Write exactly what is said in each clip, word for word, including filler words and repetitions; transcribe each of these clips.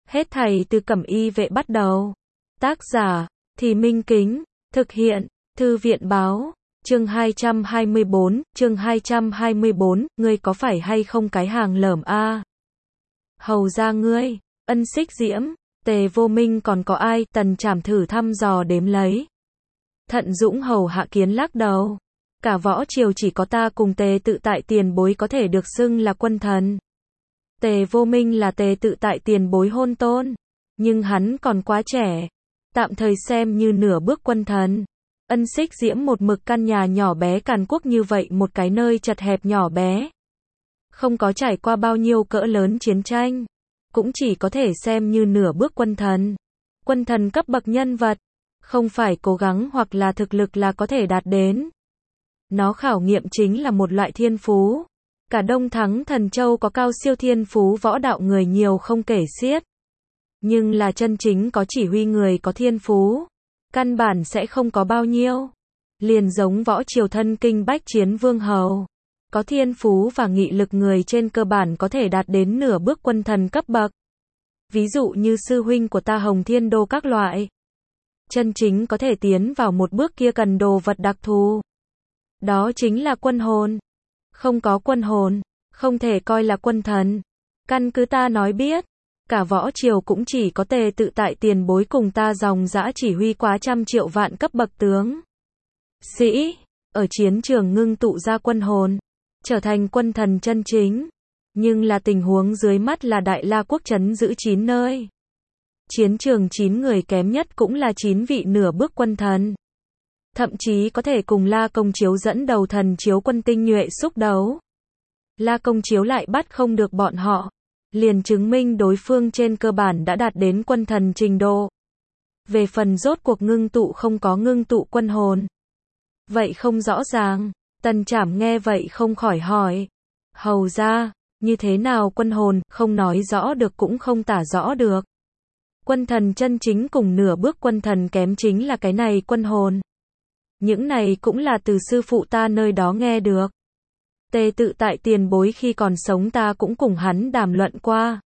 Hết thảy từ Cẩm Y vệ bắt đầu. Tác giả, Thì Minh Kính, thực hiện, Thư viện báo, chương hai trăm hai mươi bốn, chương hai trăm hai mươi bốn, ngươi có phải hay không cái hàng lởm a? Hầu ra ngươi, Ân Xích Diễm, Tề Vô Minh còn có ai? Tần Trảm thử thăm dò đếm lấy. Thận Dũng hầu hạ kiến lắc đầu. Cả võ triều chỉ có ta cùng Tề tự tại tiền bối có thể được xưng là quân thần. Tề Vô Minh là Tề tự tại tiền bối hôn tôn, nhưng hắn còn quá trẻ, tạm thời xem như nửa bước quân thần. Ân Xích Diễm một mực căn nhà nhỏ bé càn quốc như vậy một cái nơi chật hẹp nhỏ bé, không có trải qua bao nhiêu cỡ lớn chiến tranh, cũng chỉ có thể xem như nửa bước quân thần. Quân thần cấp bậc nhân vật, không phải cố gắng hoặc là thực lực là có thể đạt đến. Nó khảo nghiệm chính là một loại thiên phú. Cả Đông Thắng Thần Châu có cao siêu thiên phú võ đạo người nhiều không kể xiết. Nhưng là chân chính có chỉ huy người có thiên phú, căn bản sẽ không có bao nhiêu. Liền giống võ triều thân kinh bách chiến vương hầu. Có thiên phú và nghị lực người trên cơ bản có thể đạt đến nửa bước quân thần cấp bậc. Ví dụ như sư huynh của ta Hồng Thiên Đô các loại. Chân chính có thể tiến vào một bước kia cần đồ vật đặc thù. Đó chính là quân hồn. Không có quân hồn, không thể coi là quân thần. Căn cứ ta nói biết, cả võ triều cũng chỉ có Tề tự tại tiền bối cùng ta dòng dã chỉ huy quá trăm triệu vạn cấp bậc tướng sĩ, ở chiến trường ngưng tụ ra quân hồn, trở thành quân thần chân chính. Nhưng là tình huống dưới mắt là Đại La quốc trấn giữ chín nơi. Chiến trường chín người kém nhất cũng là chín vị nửa bước quân thần. Thậm chí có thể cùng La Công Chiếu dẫn đầu thần chiếu quân tinh nhuệ xúc đấu. La Công Chiếu lại bắt không được bọn họ, liền chứng minh đối phương trên cơ bản đã đạt đến quân thần trình độ. Về phần rốt cuộc ngưng tụ không có ngưng tụ quân hồn, vậy không rõ ràng. Tần Trảm nghe vậy không khỏi hỏi, hầu ra, như thế nào quân hồn? Không nói rõ được cũng không tả rõ được. Quân thần chân chính cùng nửa bước quân thần kém chính là cái này quân hồn. Những này cũng là từ sư phụ ta nơi đó nghe được. Tề tự tại tiền bối khi còn sống ta cũng cùng hắn đàm luận qua.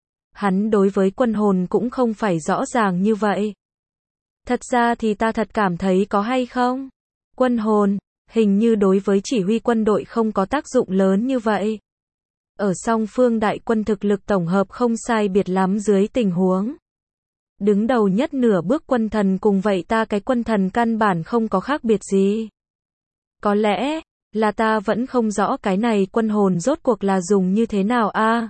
Hắn đối với quân hồn cũng không phải rõ ràng như vậy. Thật ra thì ta thật cảm thấy có hay không? Quân hồn, hình như đối với chỉ huy quân đội không có tác dụng lớn như vậy. Ở song phương đại quân thực lực tổng hợp không sai biệt lắm dưới tình huống. Đứng đầu nhất nửa bước quân thần cùng vậy ta cái quân thần căn bản không có khác biệt gì. Có lẽ, là ta vẫn không rõ cái này quân hồn rốt cuộc là dùng như thế nào a. À?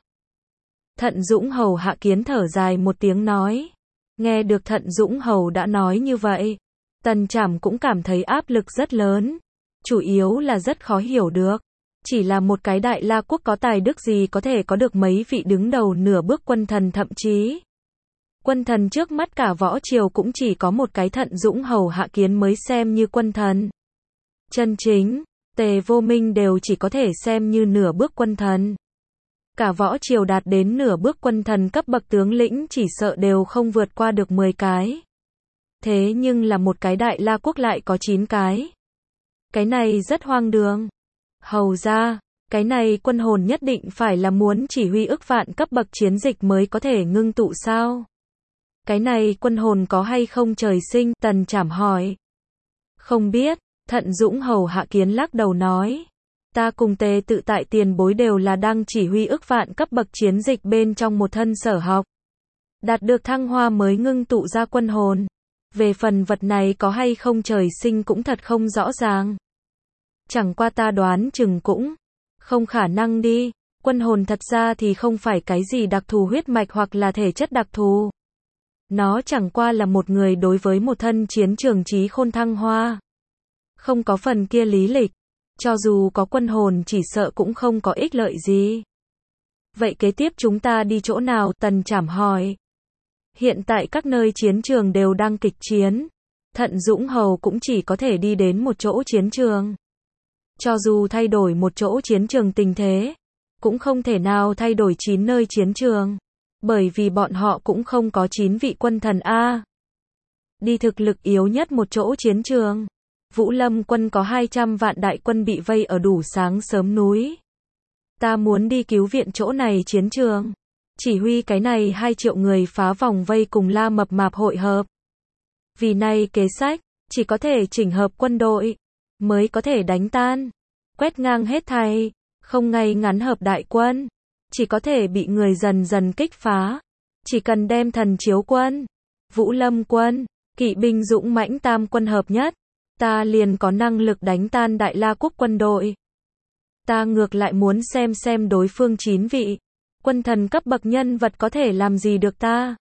Thận Dũng hầu hạ kiến thở dài một tiếng nói. Nghe được Thận Dũng hầu đã nói như vậy, Tần Trảm cũng cảm thấy áp lực rất lớn. Chủ yếu là rất khó hiểu được. Chỉ là một cái Đại La quốc có tài đức gì có thể có được mấy vị đứng đầu nửa bước quân thần thậm chí. Quân thần trước mắt cả võ triều cũng chỉ có một cái Thận Dũng hầu hạ kiến mới xem như quân thần. Chân chính, Tề Vô Minh đều chỉ có thể xem như nửa bước quân thần. Cả võ triều đạt đến nửa bước quân thần cấp bậc tướng lĩnh chỉ sợ đều không vượt qua được mười cái. Thế nhưng là một cái Đại La quốc lại có chín cái. Cái này rất hoang đường. Hầu ra, cái này quân hồn nhất định phải là muốn chỉ huy ức vạn cấp bậc chiến dịch mới có thể ngưng tụ sao? Cái này quân hồn có hay không trời sinh? Tần Trảm hỏi. Không biết, Thận Dũng hầu hạ kiến lắc đầu nói. Ta cùng Tề tự tại tiền bối đều là đang chỉ huy ức vạn cấp bậc chiến dịch bên trong một thân sở học. Đạt được thăng hoa mới ngưng tụ ra quân hồn. Về phần vật này có hay không trời sinh cũng thật không rõ ràng. Chẳng qua ta đoán chừng cũng không khả năng đi. Quân hồn thật ra thì không phải cái gì đặc thù huyết mạch hoặc là thể chất đặc thù. Nó chẳng qua là một người đối với một thân chiến trường trí khôn thăng hoa. Không có phần kia lý lịch. Cho dù có quân hồn chỉ sợ cũng không có ích lợi gì. Vậy kế tiếp chúng ta đi chỗ nào? Tần Trảm hỏi. Hiện tại các nơi chiến trường đều đang kịch chiến. Thận Dũng hầu cũng chỉ có thể đi đến một chỗ chiến trường. Cho dù thay đổi một chỗ chiến trường tình thế, cũng không thể nào thay đổi chín nơi chiến trường. Bởi vì bọn họ cũng không có chín vị quân thần A. Đi thực lực yếu nhất một chỗ chiến trường. Vũ Lâm quân có hai trăm vạn đại quân bị vây ở đủ sáng sớm núi. Ta muốn đi cứu viện chỗ này chiến trường. chỉ huy cái này hai triệu người phá vòng vây cùng La Mập Mạp hội hợp. Vì này kế sách, chỉ có thể chỉnh hợp quân đội, mới có thể đánh tan, quét ngang hết thảy, không ngay ngắn hợp đại quân, chỉ có thể bị người dần dần kích phá. Chỉ cần đem Thần Chiếu quân, Vũ Lâm quân, kỵ binh dũng mãnh tam quân hợp nhất, ta liền có năng lực đánh tan Đại La quốc quân đội. Ta ngược lại muốn xem xem đối phương chín vị quân thần cấp bậc nhân vật có thể làm gì được ta.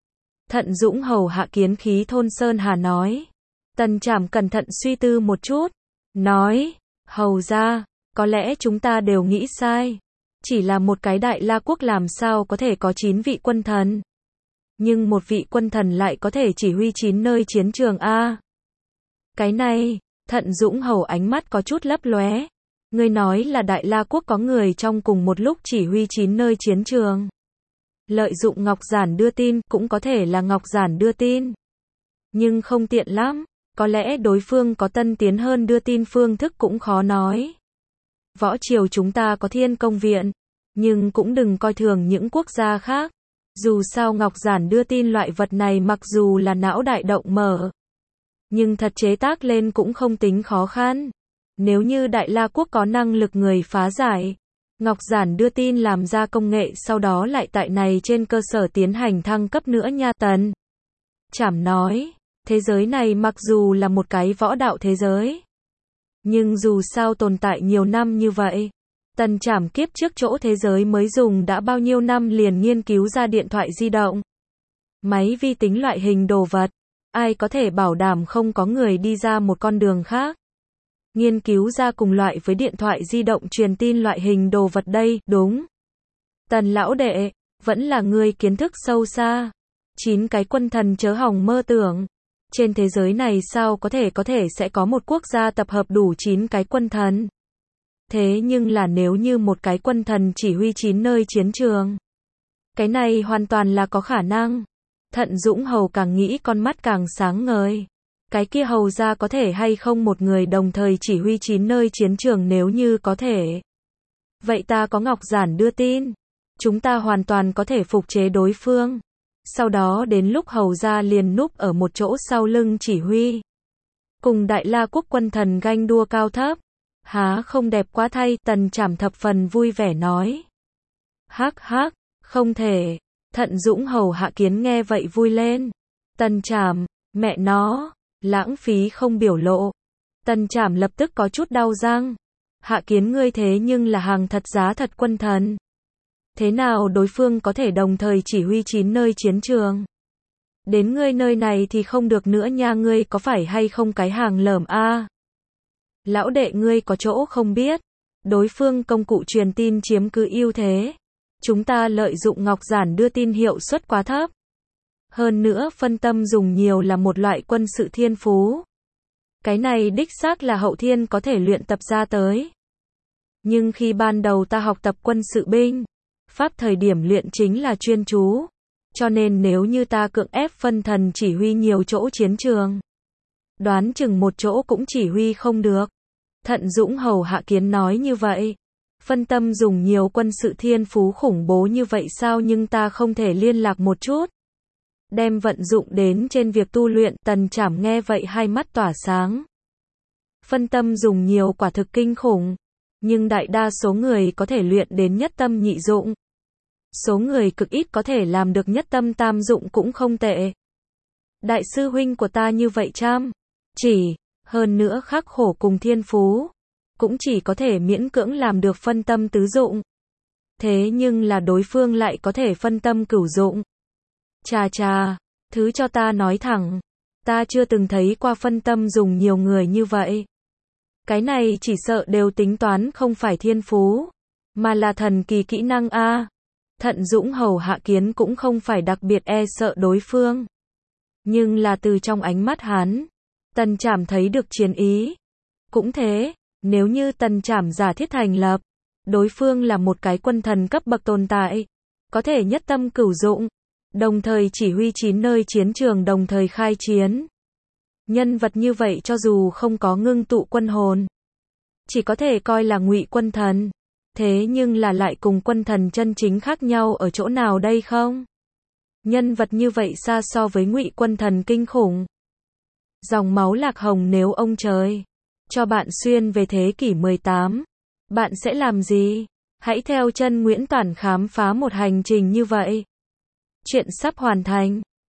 Thận Dũng hầu hạ Kiến Khí Thôn Sơn Hà nói. Tần Trảm cẩn thận suy tư một chút, nói, hầu ra, có lẽ chúng ta đều nghĩ sai. Chỉ là một cái Đại La quốc làm sao có thể có chín vị quân thần. Nhưng một vị quân thần lại có thể chỉ huy chín nơi chiến trường a. Cái này, Thận Dũng hầu ánh mắt có chút lấp lóe. Ngươi nói là Đại La quốc có người trong cùng một lúc chỉ huy chín nơi chiến trường. Lợi dụng Ngọc Giản đưa tin, cũng có thể là Ngọc Giản đưa tin. Nhưng không tiện lắm, có lẽ đối phương có tân tiến hơn đưa tin phương thức cũng khó nói. Võ triều chúng ta có Thiên Công viện, nhưng cũng đừng coi thường những quốc gia khác. Dù sao Ngọc Giản đưa tin loại vật này mặc dù là não đại động mở, nhưng thật chế tác lên cũng không tính khó khăn. Nếu như Đại La quốc có năng lực người phá giải, Ngọc Giản đưa tin làm ra công nghệ sau đó lại tại này trên cơ sở tiến hành thăng cấp nữa nha. Tần Trảm nói, thế giới này mặc dù là một cái võ đạo thế giới, nhưng dù sao tồn tại nhiều năm như vậy. Tần Trảm kiếp trước chỗ thế giới mới dùng đã bao nhiêu năm liền nghiên cứu ra điện thoại di động, máy vi tính loại hình đồ vật. Ai có thể bảo đảm không có người đi ra một con đường khác, nghiên cứu ra cùng loại với điện thoại di động truyền tin loại hình đồ vật đây, đúng. Tần lão đệ, vẫn là người kiến thức sâu xa. Chín cái quân thần chớ hòng mơ tưởng. Trên thế giới này sao có thể có thể sẽ có một quốc gia tập hợp đủ chín cái quân thần. Thế nhưng là nếu như một cái quân thần chỉ huy chín nơi chiến trường, cái này hoàn toàn là có khả năng. Thận Dũng hầu càng nghĩ con mắt càng sáng ngời. Cái kia hầu ra có thể hay không một người đồng thời chỉ huy chín nơi chiến trường, nếu như có thể. Vậy ta có Ngọc Giản đưa tin. Chúng ta hoàn toàn có thể phục chế đối phương. Sau đó đến lúc hầu ra liền núp ở một chỗ sau lưng chỉ huy. Cùng Đại La quốc quân thần ganh đua cao thấp. Há không đẹp quá thay, Tần Trảm thập phần vui vẻ nói. Hắc hắc, không thể. Thận Dũng hầu hạ Kiến nghe vậy vui lên. Tần Trảm, mẹ nó, lãng phí không biểu lộ. Tần Trảm lập tức có chút đau răng. Hạ Kiến ngươi thế nhưng là hàng thật giá thật quân thần. Thế nào đối phương có thể đồng thời chỉ huy chín nơi chiến trường? Đến ngươi nơi này thì không được nữa nha, ngươi có phải hay không cái hàng lởm a? À? Lão đệ ngươi có chỗ không biết. Đối phương công cụ truyền tin chiếm cứ ưu thế. Chúng ta lợi dụng Ngọc Giản đưa tin hiệu suất quá thấp. Hơn nữa phân tâm dùng nhiều là một loại quân sự thiên phú. Cái này đích xác là hậu thiên có thể luyện tập ra tới. Nhưng khi ban đầu ta học tập quân sự binh pháp thời điểm luyện chính là chuyên chú. Cho nên nếu như ta cưỡng ép phân thần chỉ huy nhiều chỗ chiến trường, đoán chừng một chỗ cũng chỉ huy không được. Thận Dũng hầu hạ Kiến nói như vậy. Phân tâm dùng nhiều quân sự thiên phú khủng bố như vậy sao, nhưng ta không thể liên lạc một chút. Đem vận dụng đến trên việc tu luyện. Tần Trảm nghe vậy hai mắt tỏa sáng. Phân tâm dùng nhiều quả thực kinh khủng. Nhưng đại đa số người có thể luyện đến nhất tâm nhị dụng. Số người cực ít có thể làm được nhất tâm tam dụng cũng không tệ. Đại sư huynh của ta như vậy chăm chỉ, hơn nữa khắc khổ cùng thiên phú, cũng chỉ có thể miễn cưỡng làm được phân tâm tứ dụng. Thế nhưng là đối phương lại có thể phân tâm cửu dụng. Chà chà, thứ cho ta nói thẳng, ta chưa từng thấy qua phân tâm dùng nhiều người như vậy. Cái này chỉ sợ đều tính toán không phải thiên phú, mà là thần kỳ kỹ năng a. Thận Dũng hầu hạ Kiến cũng không phải đặc biệt e sợ đối phương. Nhưng là từ trong ánh mắt hắn, Tần Trảm thấy được chiến ý. Cũng thế, nếu như Tần Trảm giả thiết thành lập, đối phương là một cái quân thần cấp bậc tồn tại, có thể nhất tâm cửu dụng, đồng thời chỉ huy chín nơi chiến trường đồng thời khai chiến. Nhân vật như vậy cho dù không có ngưng tụ quân hồn, chỉ có thể coi là ngụy quân thần. Thế nhưng là lại cùng quân thần chân chính khác nhau ở chỗ nào đây không? Nhân vật như vậy xa so với Ngụy quân thần kinh khủng. Dòng máu Lạc Hồng nếu ông trời cho bạn xuyên về thế kỷ mười tám, bạn sẽ làm gì? Hãy theo chân Nguyễn Toản khám phá một hành trình như vậy. Chuyện sắp hoàn thành.